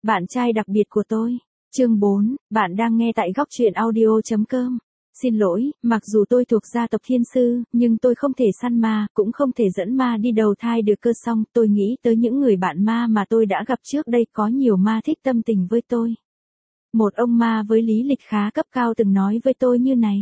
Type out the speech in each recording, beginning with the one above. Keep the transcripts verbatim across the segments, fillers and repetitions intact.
Bạn trai đặc biệt của tôi. Chương bốn, bạn đang nghe tại góc truyện audio chấm com. Xin lỗi, mặc dù tôi thuộc gia tộc thiên sư, nhưng tôi không thể săn ma, cũng không thể dẫn ma đi đầu thai được cơ. Xong, tôi nghĩ tới những người bạn ma mà tôi đã gặp trước đây, có nhiều ma thích tâm tình với tôi. Một ông ma với lý lịch khá cấp cao từng nói với tôi như này.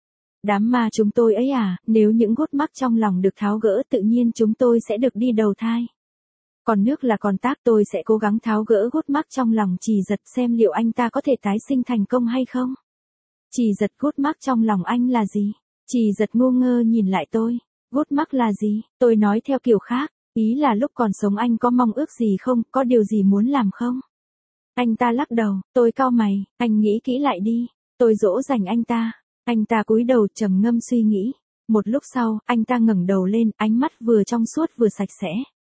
Đám ma chúng tôi ấy à, nếu những gút mắc trong lòng được tháo gỡ tự nhiên chúng tôi sẽ được đi đầu thai. Còn nước là còn tác, tôi sẽ cố gắng tháo gỡ gút mắc trong lòng Trì Giật xem liệu anh ta có thể tái sinh thành công hay không. Trì Giật, gút mắc trong lòng anh là gì? Trì Giật ngu ngơ nhìn lại tôi. Gút mắc là gì? Tôi nói theo kiểu khác, ý là lúc còn sống anh có mong ước gì không, có điều gì muốn làm không? Anh ta lắc đầu, tôi cau mày, anh nghĩ kỹ lại đi. Tôi dỗ dành anh ta. Anh ta cúi đầu trầm ngâm suy nghĩ. Một lúc sau, anh ta ngẩng đầu lên, ánh mắt vừa trong suốt vừa sạch sẽ.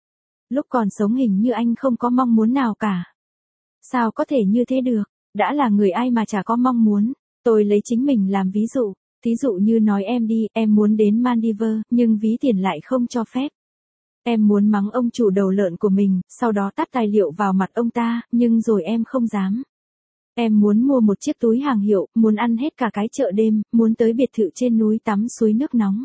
Lúc còn sống hình như anh không có mong muốn nào cả. Sao có thể như thế được? Đã là người ai mà chả có mong muốn. Tôi lấy chính mình làm ví dụ. Thí dụ như nói em đi, em muốn đến Maldives, nhưng ví tiền lại không cho phép. Em muốn mắng ông chủ đầu lợn của mình, sau đó tắt tài liệu vào mặt ông ta, nhưng rồi em không dám. Em muốn mua một chiếc túi hàng hiệu, muốn ăn hết cả cái chợ đêm, muốn tới biệt thự trên núi tắm suối nước nóng.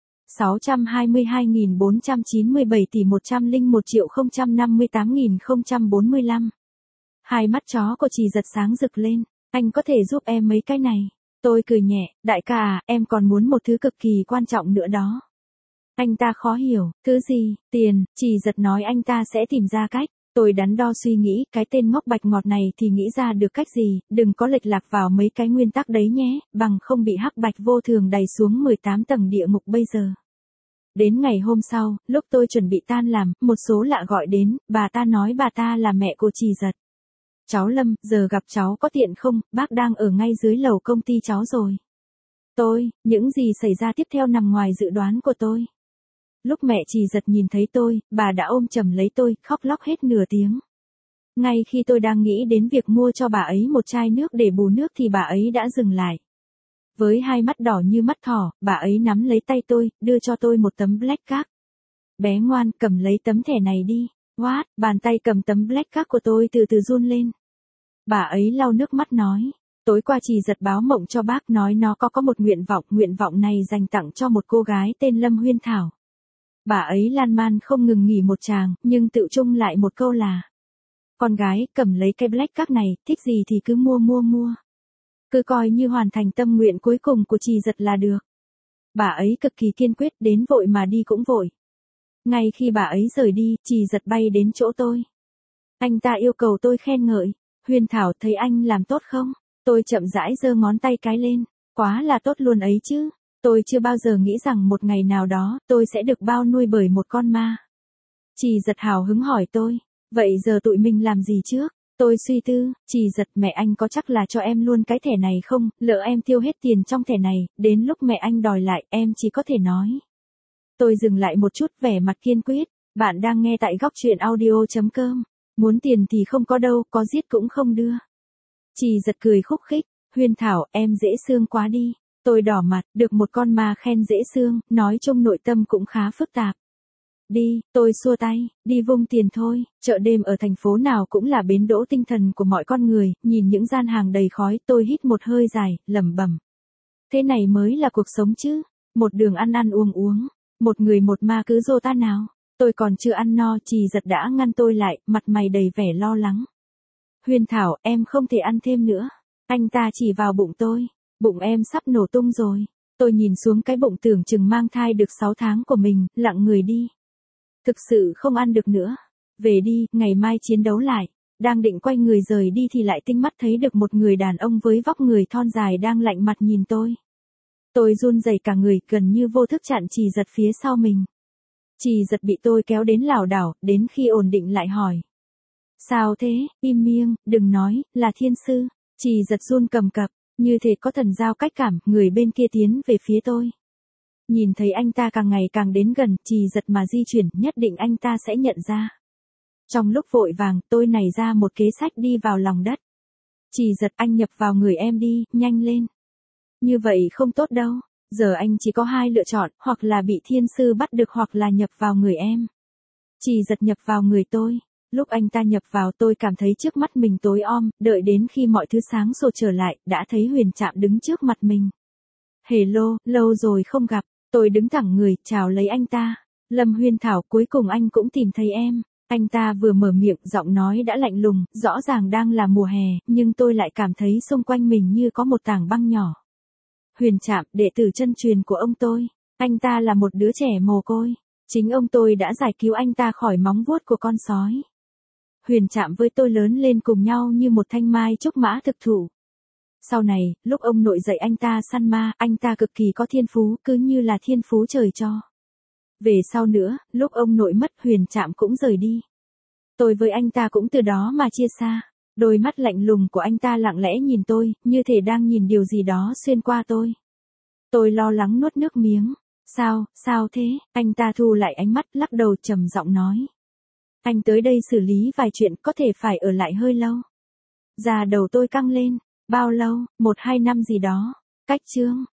sáu trăm hai mươi hai nghìn bốn trăm chín mươi bảy tỷ một trăm lẻ một triệu không trăm năm mươi tám nghìn không trăm bốn mươi lăm. Hai mắt chó của Trì Giật sáng rực lên. Anh có thể giúp em mấy cái này. Tôi cười nhẹ, đại ca à, em còn muốn một thứ cực kỳ quan trọng nữa đó. Anh ta khó hiểu, thứ gì? Tiền. Trì Giật nói anh ta sẽ tìm ra cách. Tôi đắn đo suy nghĩ, cái tên ngốc bạch ngọt này thì nghĩ ra được cách gì, đừng có lệch lạc vào mấy cái nguyên tắc đấy nhé, bằng không bị hắc bạch vô thường đày xuống mười tám tầng địa ngục bây giờ. Đến ngày hôm sau, lúc tôi chuẩn bị tan làm, một số lạ gọi đến, bà ta nói bà ta là mẹ của Trì Giật. Cháu Lâm, giờ gặp cháu có tiện không, bác đang ở ngay dưới lầu công ty cháu rồi. Tôi, những gì xảy ra tiếp theo nằm ngoài dự đoán của tôi. Lúc mẹ Trì Giật nhìn thấy tôi, bà đã ôm chầm lấy tôi, khóc lóc hết nửa tiếng. Ngay khi tôi đang nghĩ đến việc mua cho bà ấy một chai nước để bù nước thì bà ấy đã dừng lại. Với hai mắt đỏ như mắt thỏ, bà ấy nắm lấy tay tôi, đưa cho tôi một tấm black card. Bé ngoan, cầm lấy tấm thẻ này đi. What? Bàn tay cầm tấm black card của tôi từ từ run lên. Bà ấy lau nước mắt nói. Tối qua Trì Giật báo mộng cho bác, nói nó có có một nguyện vọng, nguyện vọng này dành tặng cho một cô gái tên Lâm Huyên Thảo. Bà ấy lan man không ngừng nghỉ một tràng, nhưng tự chung lại một câu là: con gái, cầm lấy cái black card này, thích gì thì cứ mua mua mua. Cứ coi như hoàn thành tâm nguyện cuối cùng của Trì Giật là được. Bà ấy cực kỳ kiên quyết, đến vội mà đi cũng vội. Ngay khi bà ấy rời đi, Trì Giật bay đến chỗ tôi. Anh ta yêu cầu tôi khen ngợi. Huyên Thảo, thấy anh làm tốt không? Tôi chậm rãi giơ ngón tay cái lên. Quá là tốt luôn ấy chứ. Tôi chưa bao giờ nghĩ rằng một ngày nào đó, tôi sẽ được bao nuôi bởi một con ma. Trì Giật hào hứng hỏi tôi. Vậy giờ tụi mình làm gì trước? Tôi suy tư. Trì Giật, mẹ anh có chắc là cho em luôn cái thẻ này không? Lỡ em tiêu hết tiền trong thẻ này, đến lúc mẹ anh đòi lại, em chỉ có thể nói. Tôi dừng lại một chút, vẻ mặt kiên quyết. Bạn đang nghe tại góc truyện audio chấm com. Muốn tiền thì không có đâu, có giết cũng không đưa. Trì Giật cười khúc khích. Huyên Thảo, em dễ thương quá đi. Tôi đỏ mặt, được một con ma khen dễ thương, nói chung nội tâm cũng khá phức tạp. Đi, tôi xua tay, đi vung tiền thôi. Chợ đêm ở thành phố nào cũng là bến đỗ tinh thần của mọi con người, nhìn những gian hàng đầy khói, tôi hít một hơi dài, lẩm bẩm. Thế này mới là cuộc sống chứ. Một đường ăn ăn uống uống, một người một ma cứ rô ta nào. Tôi còn chưa ăn no, Trì Giật đã ngăn tôi lại, mặt mày đầy vẻ lo lắng. Huyên Thảo, em không thể ăn thêm nữa. Anh ta chỉ vào bụng tôi. Bụng em sắp nổ tung rồi. Tôi nhìn xuống cái bụng tưởng chừng mang thai được sáu tháng của mình, lặng người đi. Thực sự không ăn được nữa. Về đi, ngày mai chiến đấu lại. Đang định quay người rời đi thì lại tinh mắt thấy được một người đàn ông với vóc người thon dài đang lạnh mặt nhìn tôi. Tôi run rẩy cả người, gần như vô thức chặn Trì Giật phía sau mình. Trì Giật bị tôi kéo đến lảo đảo, đến khi ổn định lại hỏi. Sao thế? Im miệng, đừng nói, là thiên sư. Trì Giật run cầm cập, như thể có thần giao cách cảm, người bên kia tiến về phía tôi. Nhìn thấy anh ta càng ngày càng đến gần, Trì Giật mà di chuyển, nhất định anh ta sẽ nhận ra. Trong lúc vội vàng, tôi nảy ra một kế sách đi vào lòng đất. Trì Giật, anh nhập vào người em đi, nhanh lên. Như vậy không tốt đâu. Giờ anh chỉ có hai lựa chọn, hoặc là bị thiên sư bắt được hoặc là nhập vào người em. Trì Giật nhập vào người tôi. Lúc anh ta nhập vào tôi cảm thấy trước mắt mình tối om, đợi đến khi mọi thứ sáng sủa trở lại, đã thấy Huyền Trạm đứng trước mặt mình. Hello, lâu rồi không gặp, tôi đứng thẳng người, chào lấy anh ta. Lâm Huyên Thảo, cuối cùng anh cũng tìm thấy em. Anh ta vừa mở miệng, giọng nói đã lạnh lùng, rõ ràng đang là mùa hè, nhưng tôi lại cảm thấy xung quanh mình như có một tảng băng nhỏ. Huyền Trạm, đệ tử chân truyền của ông tôi. Anh ta là một đứa trẻ mồ côi. Chính ông tôi đã giải cứu anh ta khỏi móng vuốt của con sói. Huyền Trạm với tôi lớn lên cùng nhau như một thanh mai trúc mã thực thụ. Sau này, lúc ông nội dạy anh ta săn ma, anh ta cực kỳ có thiên phú, cứ như là thiên phú trời cho. Về sau nữa, lúc ông nội mất, Huyền Trạm cũng rời đi. Tôi với anh ta cũng từ đó mà chia xa. Đôi mắt lạnh lùng của anh ta lặng lẽ nhìn tôi, như thể đang nhìn điều gì đó xuyên qua tôi. Tôi lo lắng nuốt nước miếng. Sao, sao thế? Anh ta thu lại ánh mắt, lắc đầu trầm giọng nói. Anh tới đây xử lý vài chuyện, có thể phải ở lại hơi lâu. Da đầu tôi căng lên. Bao lâu? Một hai năm gì đó. Cách chương.